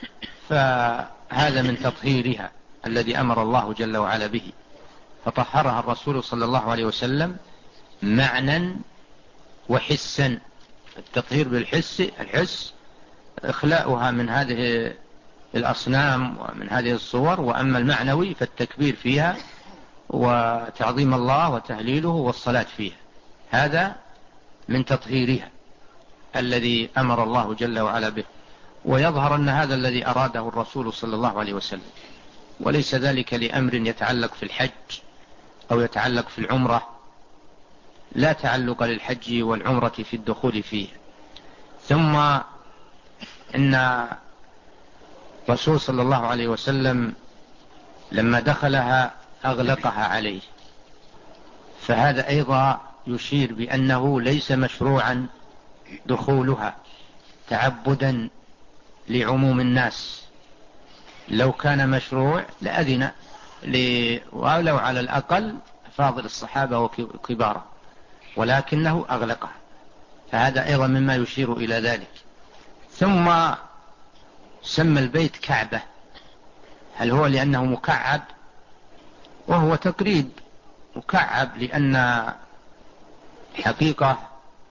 فهذا من تطهيرها الذي أمر الله جل وعلا به، فطهرها الرسول صلى الله عليه وسلم معنى وحسا. التطهير بالحس الحس إخلاؤها من هذه الأصنام ومن هذه الصور، وأما المعنوي فالتكبير فيها وتعظيم الله وتهليله والصلاة فيها، هذا من تطهيرها الذي أمر الله جل وعلا به. ويظهر أن هذا الذي أراده الرسول صلى الله عليه وسلم، وليس ذلك لأمر يتعلق في الحج أو يتعلق في العمرة، لا تعلق للحج والعمرة في الدخول فيه. ثم إن الرسول صلى الله عليه وسلم لما دخلها أغلقها عليه، فهذا أيضا يشير بأنه ليس مشروعا دخولها تعبدا لعموم الناس. لو كان مشروع لأذن، ولو على الأقل فاضل الصحابة وكباره، ولكنه أغلقها، فهذا أيضا مما يشير إلى ذلك. ثم سمى البيت كعبة. هل هو لأنه مكعب؟ وهو تقريب مكعب، لأن حقيقة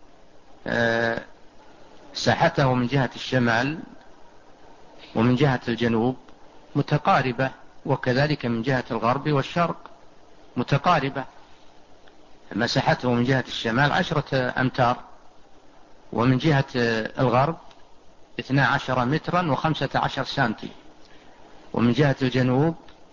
ساحته من جهة الشمال ومن جهة الجنوب متقاربة، وكذلك من جهة الغرب والشرق متقاربة. مساحته من جهة الشمال عشرة أمتار، ومن جهة الغرب اثنا عشر مترا وخمسة عشر سنتي، ومن جهة الجنوب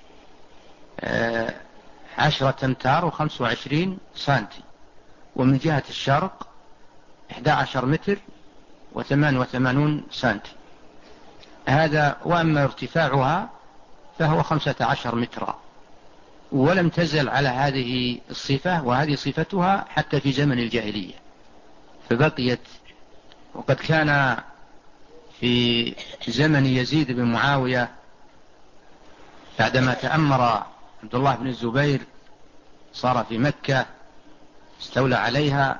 عشرة أمتار وخمس وعشرين سنتي، ومن جهة الشرق إحدى عشر متر وثمان وثمانون سنتي. هذا، وأما ارتفاعها فهو خمسة عشر مترا، ولم تزل على هذه الصفة، وهذه صفتها حتى في زمن الجاهلية فبقيت. وقد كان في زمن يزيد بن معاوية بعدما تأمر عبد الله بن الزبير صار في مكة استولى عليها،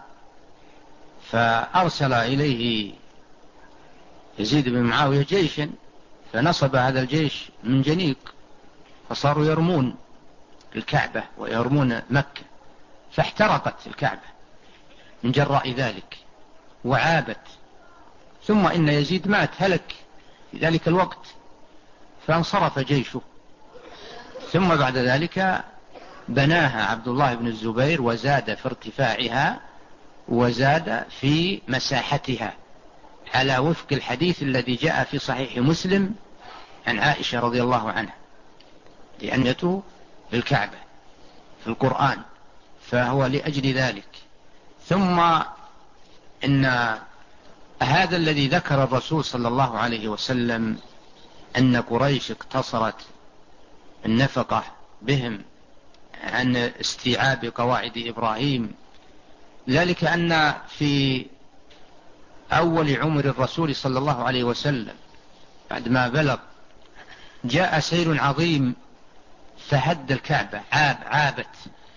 فأرسل إليه يزيد بن معاوية جيشا، فنصب هذا الجيش من جنيق، فصاروا يرمون الكعبة ويرمون مكة، فاحترقت الكعبة من جراء ذلك وعابت. ثم إن يزيد مات هلك في ذلك الوقت، فانصرف جيشه. ثم بعد ذلك بناها عبد الله بن الزبير، وزاد في ارتفاعها وزاد في مساحتها، على وفق الحديث الذي جاء في صحيح مسلم عن عائشة رضي الله عنها، لأنته للكعبة في القرآن، فهو لأجل ذلك. ثم إن هذا الذي ذكر الرسول صلى الله عليه وسلم أن قريش اقتصرت النفقة بهم عن استيعاب قواعد إبراهيم، ذلك أن في أول عمر الرسول صلى الله عليه وسلم بعد ما بلغ جاء سيل عظيم فهد الكعبة، عاب عابت،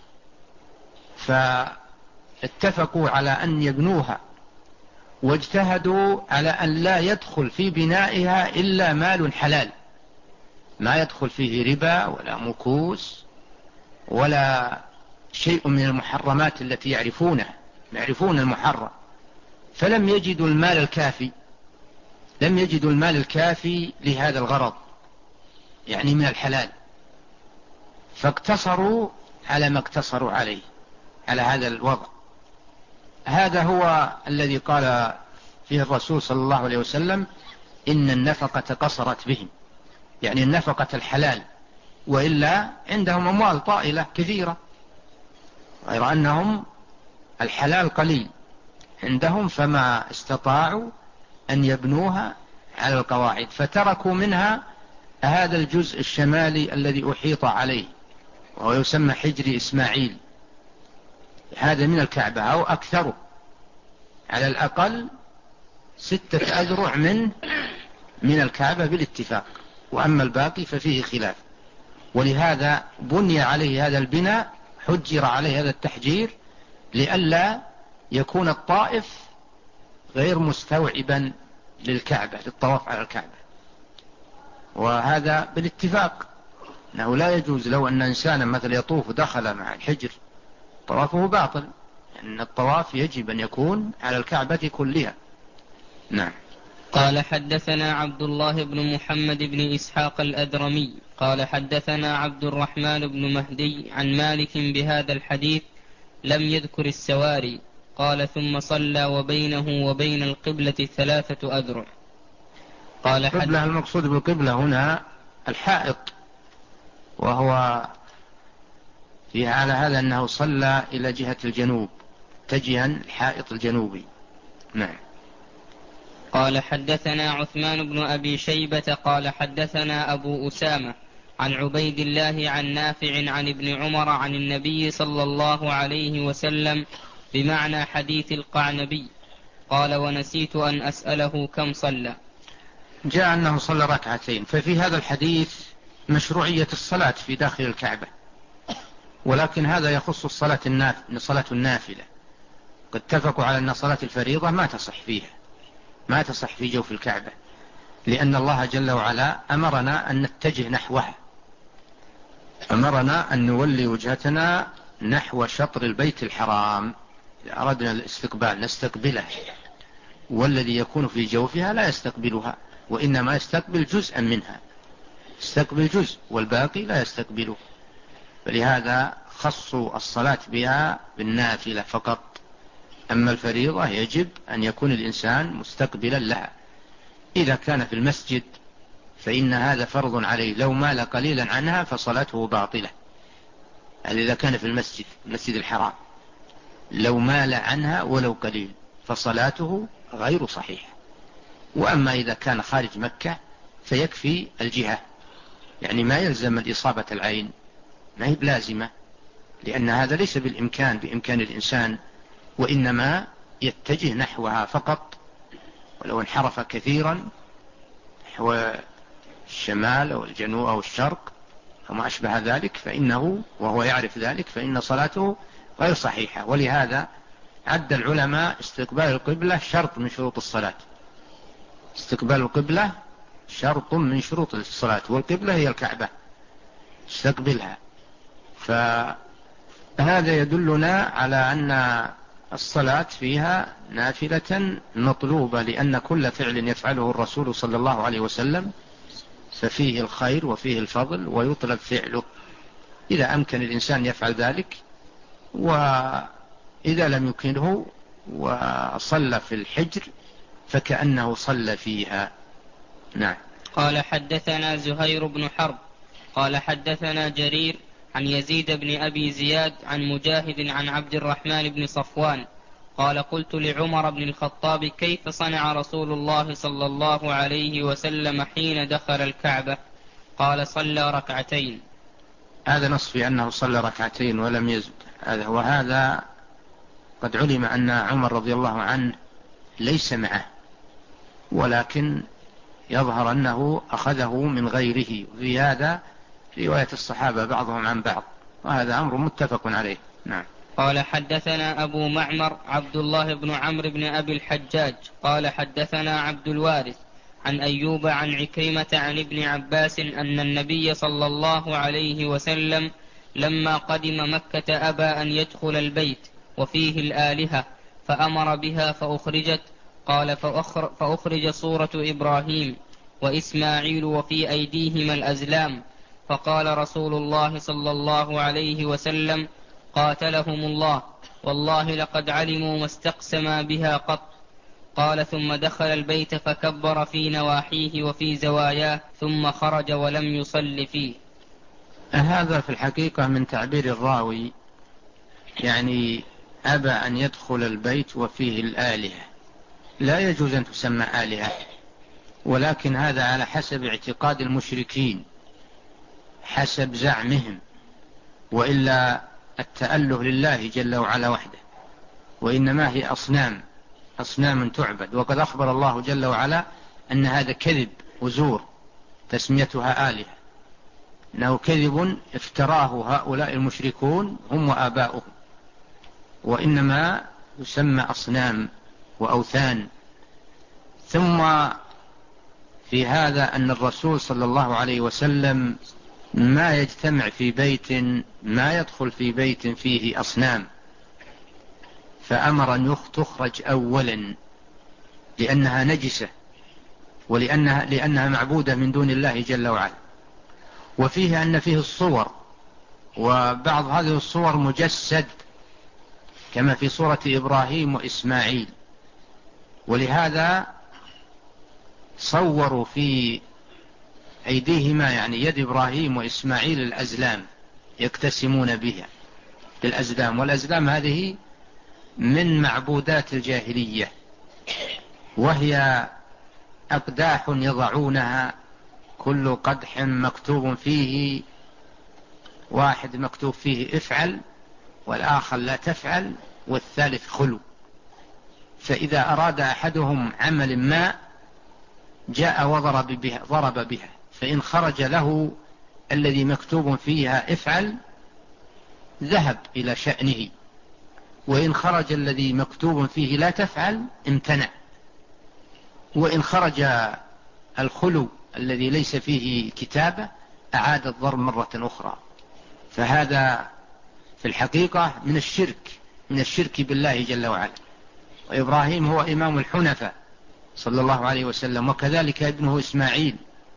فاتفقوا على أن يبنوها، واجتهدوا على أن لا يدخل في بنائها إلا مال حلال، ما يدخل فيه ربا ولا مكوس ولا شيء من المحرمات التي يعرفونها، يعرفون المحرم. فلم يجدوا المال الكافي، لم يجدوا المال الكافي لهذا الغرض، يعني من الحلال، فاقتصروا على ما اقتصروا عليه، على هذا الوضع. هذا هو الذي قال فيه الرسول صلى الله عليه وسلم: إن النفقة قصرت بهم، يعني النفقة الحلال، وإلا عندهم أموال طائلة كثيرة، غير أنهم الحلال قليل عندهم، فما استطاعوا أن يبنوها على القواعد، فتركوا منها هذا الجزء الشمالي الذي أحيط عليه، وهو يسمى حجر إسماعيل. هذا من الكعبة أو أكثره، على الأقل ستة أذرع من من الكعبة بالاتفاق، وأما الباقي ففيه خلاف. ولهذا بني عليه هذا البناء، حجر عليه هذا التحجير، لئلا يكون الطائف غير مستوعبا للكعبة، للطواف على الكعبة. وهذا بالاتفاق أنه لا يجوز لو أن إنسانا مثل يطوف دخل مع الحجر طوافه باطل، أن الطواف يجب أن يكون على الكعبة كلها. نعم. قال حدثنا عبد الله بن محمد بن إسحاق الأدرمي قال حدثنا عبد الرحمن بن مهدي عن مالك بهذا الحديث لم يذكر السواري. قال ثم صلى وبينه وبين القبلة ثلاثة أذرع. قال القبلة المقصود بالقبلة هنا الحائط، وهو فيها على هذا أنه صلى إلى جهة الجنوب تجها الحائط الجنوبي. نعم. قال حدثنا عثمان بن أبي شيبة قال حدثنا أبو أسامة عن عبيد الله عن نافع عن ابن عمر عن النبي صلى الله عليه وسلم بمعنى حديث القعنبي. قال ونسيت أن أسأله كم صلى. جاء أنه صلى ركعتين، ففي هذا الحديث مشروعية الصلاة في داخل الكعبة، ولكن هذا يخص الصلاة النافلة. صلاة النافلة قد اتفقوا على أن صلاة الفريضة ما تصح فيها، ما تصح في جوف الكعبة، لأن الله جل وعلا أمرنا أن نتجه نحوها، أمرنا أن نولي وجهتنا نحو شطر البيت الحرام إذا أردنا الاستقبال نستقبله، والذي يكون في جوفها لا يستقبلها، وإنما يستقبل جزءا منها، يستقبل جزء والباقي لا يستقبله. فلهذا خصوا الصلاة بها بالنافلة فقط، أما الفريضة يجب أن يكون الإنسان مستقبلا لها. إذا كان في المسجد فإن هذا فرض عليه، لو مال قليلا عنها فصلاته باطلة. إذا كان في المسجد المسجد الحرام لو مال عنها ولو قليل فصلاته غير صحيحة. وأما إذا كان خارج مكة فيكفي الجهة، يعني ما يلزم الإصابة العين، ما هي بلازمة، لأن هذا ليس بالإمكان بإمكان الإنسان، وإنما يتجه نحوها فقط، ولو انحرف كثيرا نحو الشمال أو الجنوب أو الشرق أو ما أشبه ذلك فإنه وهو يعرف ذلك فإن صلاته غير صحيحة. ولهذا عد العلماء استقبال القبلة شرط من شروط الصلاة، استقبال القبلة شرط من شروط الصلاة، والقبلة هي الكعبة استقبلها. فهذا يدلنا على أن الصلاة فيها نافلة مطلوبة، لأن كل فعل يفعله الرسول صلى الله عليه وسلم ففيه الخير وفيه الفضل ويطلب فعله، إذا أمكن الإنسان يفعل ذلك، وإذا لم يمكنه وصلى في الحجر فكأنه صلى فيها. نعم. قال حدثنا زهير بن حرب قال حدثنا جرير عن يزيد بن أبي زياد عن مجاهد عن عبد الرحمن بن صفوان قال قلت لعمر بن الخطاب كيف صنع رسول الله صلى الله عليه وسلم حين دخل الكعبة؟ قال صلى ركعتين. هذا نص في أنه صلى ركعتين ولم يزد، وهذا قد علم أن عمر رضي الله عنه ليس معه، ولكن يظهر أنه أخذه من غيره، وفي هذا رواية الصحابة بعضهم عن بعض، وهذا أمر متفق عليه. نعم. قال حدثنا أبو معمر عبد الله بن عمرو بن أبي الحجاج قال حدثنا عبد الوارث عن أيوب عن عكرمة عن ابن عباس أن النبي صلى الله عليه وسلم لما قدم مكة أبى أن يدخل البيت وفيه الآلهة فأمر بها فأخرجت. قال فأخرج صورة إبراهيم وإسماعيل وفي أيديهما الأزلام، فقال رسول الله صلى الله عليه وسلم قاتلهم الله والله لقد علموا ما استقسما بها قط. قال ثم دخل البيت فكبر في نواحيه وفي زواياه ثم خرج ولم يصل فيه. هذا في الحقيقة من تعبير الراوي، يعني أبى أن يدخل البيت وفيه الآلهة. لا يجوز أن تسمى آلهة، ولكن هذا على حسب اعتقاد المشركين، حسب زعمهم، وإلا التأله لله جل وعلا وحده، وإنما هي أصنام أصنام تعبد. وقد أخبر الله جل وعلا أن هذا كذب وزور تسميتها آلهة، أنه كذب افتراه هؤلاء المشركون هم وآباؤهم، وإنما يسمى أصنام وأوثان. ثم في هذا أن الرسول صلى الله عليه وسلم ما يجتمع في بيت، ما يدخل في بيت فيه أصنام، فأمر أن تخرج أولا لأنها نجسة، ولأنها لأنها معبودة من دون الله جل وعلا. وفيه أن فيه الصور، وبعض هذه الصور مجسد كما في صورة إبراهيم وإسماعيل، ولهذا صوروا في أيديهما، يعني يد إبراهيم وإسماعيل، الأزلام يقتسمون بها بالأزلام. والأزلام هذه من معبودات الجاهلية، وهي أقداح يضعونها، كل قدح مكتوب فيه، واحد مكتوب فيه افعل والآخر لا تفعل والثالث خلو. فإذا أراد أحدهم عمل ما جاء وضرب بها, ضرب بها، فإن خرج له الذي مكتوب فيها افعل ذهب إلى شأنه، وإن خرج الذي مكتوب فيه لا تفعل امتنع، وإن خرج الخلو الذي ليس فيه كتابة أعاد الضرب مرة أخرى. فهذا في الحقيقة من الشرك من الشرك بالله جل وعلا. وإبراهيم هو إمام الحنفاء صلى الله عليه وسلم، وكذلك ابنه إسماعيل،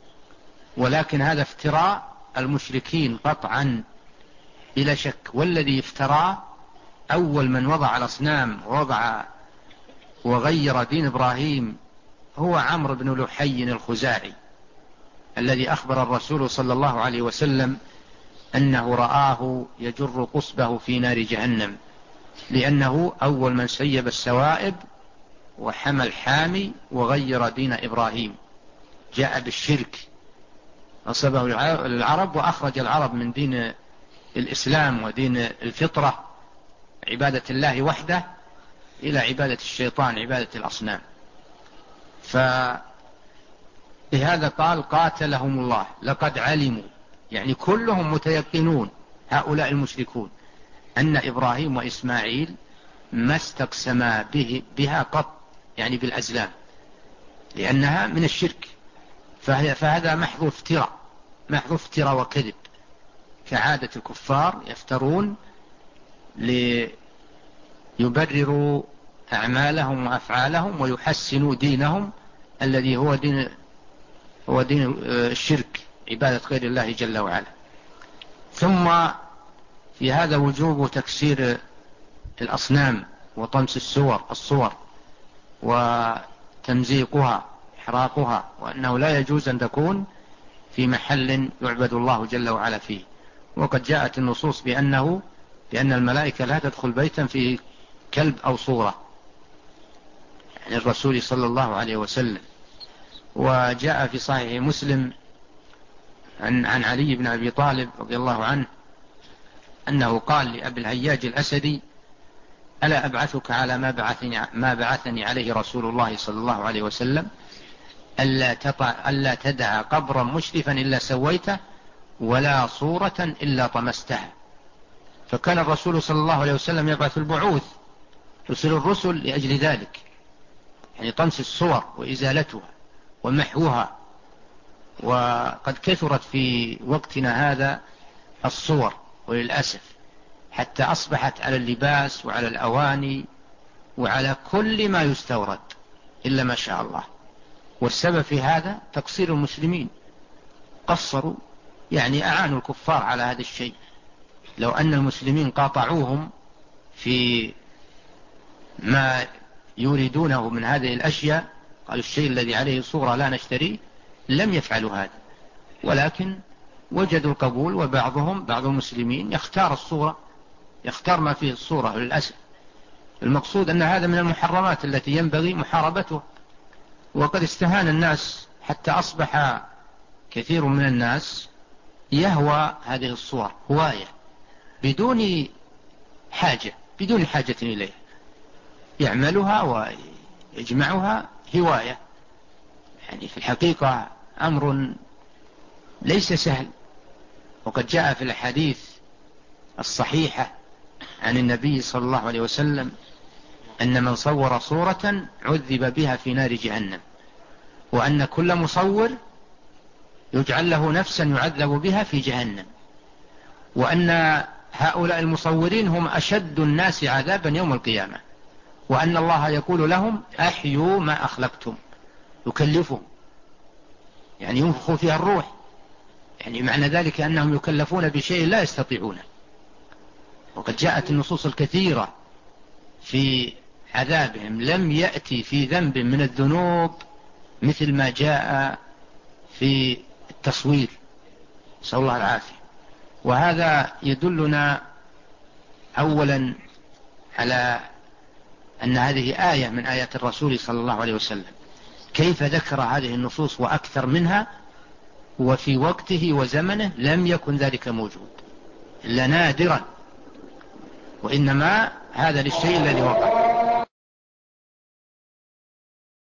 ولكن هذا افتراء المشركين قطعا بلا شك. والذي افترى أول من وضع الأصنام ووضع وغير دين إبراهيم هو عمرو بن لحي الخزاعي، الذي أخبر الرسول صلى الله عليه وسلم أنه رآه يجر قصبه في نار جهنم، لأنه أول من سيب السوائب وحمى الحامي وغير دين إبراهيم، جاء بالشرك، نصبه العرب وأخرج العرب من دين الإسلام ودين الفطرة، عبادة الله وحده، إلى عبادة الشيطان، عبادة الأصنام. فلهذا قال قاتلهم الله لقد علموا، يعني كلهم متيقنون هؤلاء المشركون أن إبراهيم وإسماعيل ما استقسما به بها قط، يعني بالأزلام، لأنها من الشرك. فهي فهذا محض افتراء محض افتراء وكذب، كعادة الكفار يفترون ليبرروا أعمالهم وأفعالهم ويحسنوا دينهم الذي هو دين هو دين الشرك، عبادة غير الله جل وعلا. ثم في هذا وجوب تكسير الأصنام وطمس الصور الصور وتمزيقها إحراقها، وأنه لا يجوز أن تكون في محل يعبد الله جل وعلا فيه. وقد جاءت النصوص بأنه بأن الملائكة لا تدخل بيتا فيه كلب أو صورة، يعني الرسول صلى الله عليه وسلم. وجاء في صحيح مسلم عن, عن علي بن أبي طالب رضي الله عنه أنه قال لأبي الهياج الأسدي: ألا أبعثك على ما بعثني, ما بعثني عليه رسول الله صلى الله عليه وسلم، ألا, تطع ألا تدع قبرا مشرفا إلا سويته ولا صورة إلا طمستها. فكان الرسول صلى الله عليه وسلم يبعث البعوث، يرسل الرسل لأجل ذلك، يعني طمس الصور وإزالتها ومحوها. وقد كثرت في وقتنا هذا الصور وللأسف، حتى أصبحت على اللباس وعلى الأواني وعلى كل ما يستورد إلا ما شاء الله. والسبب في هذا تقصير المسلمين، قصروا، يعني أعانوا الكفار على هذا الشيء. لو أن المسلمين قاطعوهم في ما يريدونه من هذه الأشياء، قالوا الشيء الذي عليه صورة لا نشتريه، لم يفعلوا هذا، ولكن وجدوا القبول. وبعضهم بعض المسلمين يختار الصورة، يختار ما فيه الصورة للأسف. المقصود أن هذا من المحرمات التي ينبغي محاربتها. وقد استهان الناس حتى أصبح كثير من الناس يهوى هذه الصور هواية بدون حاجة، بدون حاجة إليها، يعملها ويجمعها هواية. يعني في الحقيقة أمر ليس سهل. وقد جاء في الحديث الصحيحة عن النبي صلى الله عليه وسلم أن من صور صورة عذب بها في نار جهنم، وأن كل مصور يجعل له نفسا يعذب بها في جهنم، وأن هؤلاء المصورين هم أشد الناس عذابا يوم القيامة، وأن الله يقول لهم أحيوا ما أخلقتم، يكلفهم، يعني ينفخوا فيها الروح، يعني معنى ذلك أنهم يكلفون بشيء لا يستطيعونه. وقد جاءت النصوص الكثيرة في عذابهم، لم يأتي في ذنب من الذنوب مثل ما جاء في التصوير، نسأل الله العافية. وهذا يدلنا أولا على أن هذه آية من آيات الرسول صلى الله عليه وسلم، كيف ذكر هذه النصوص وأكثر منها، وفي وقته وزمنه لم يكن ذلك موجود إلا نادرا، وإنما هذا للشيء الذي وقع.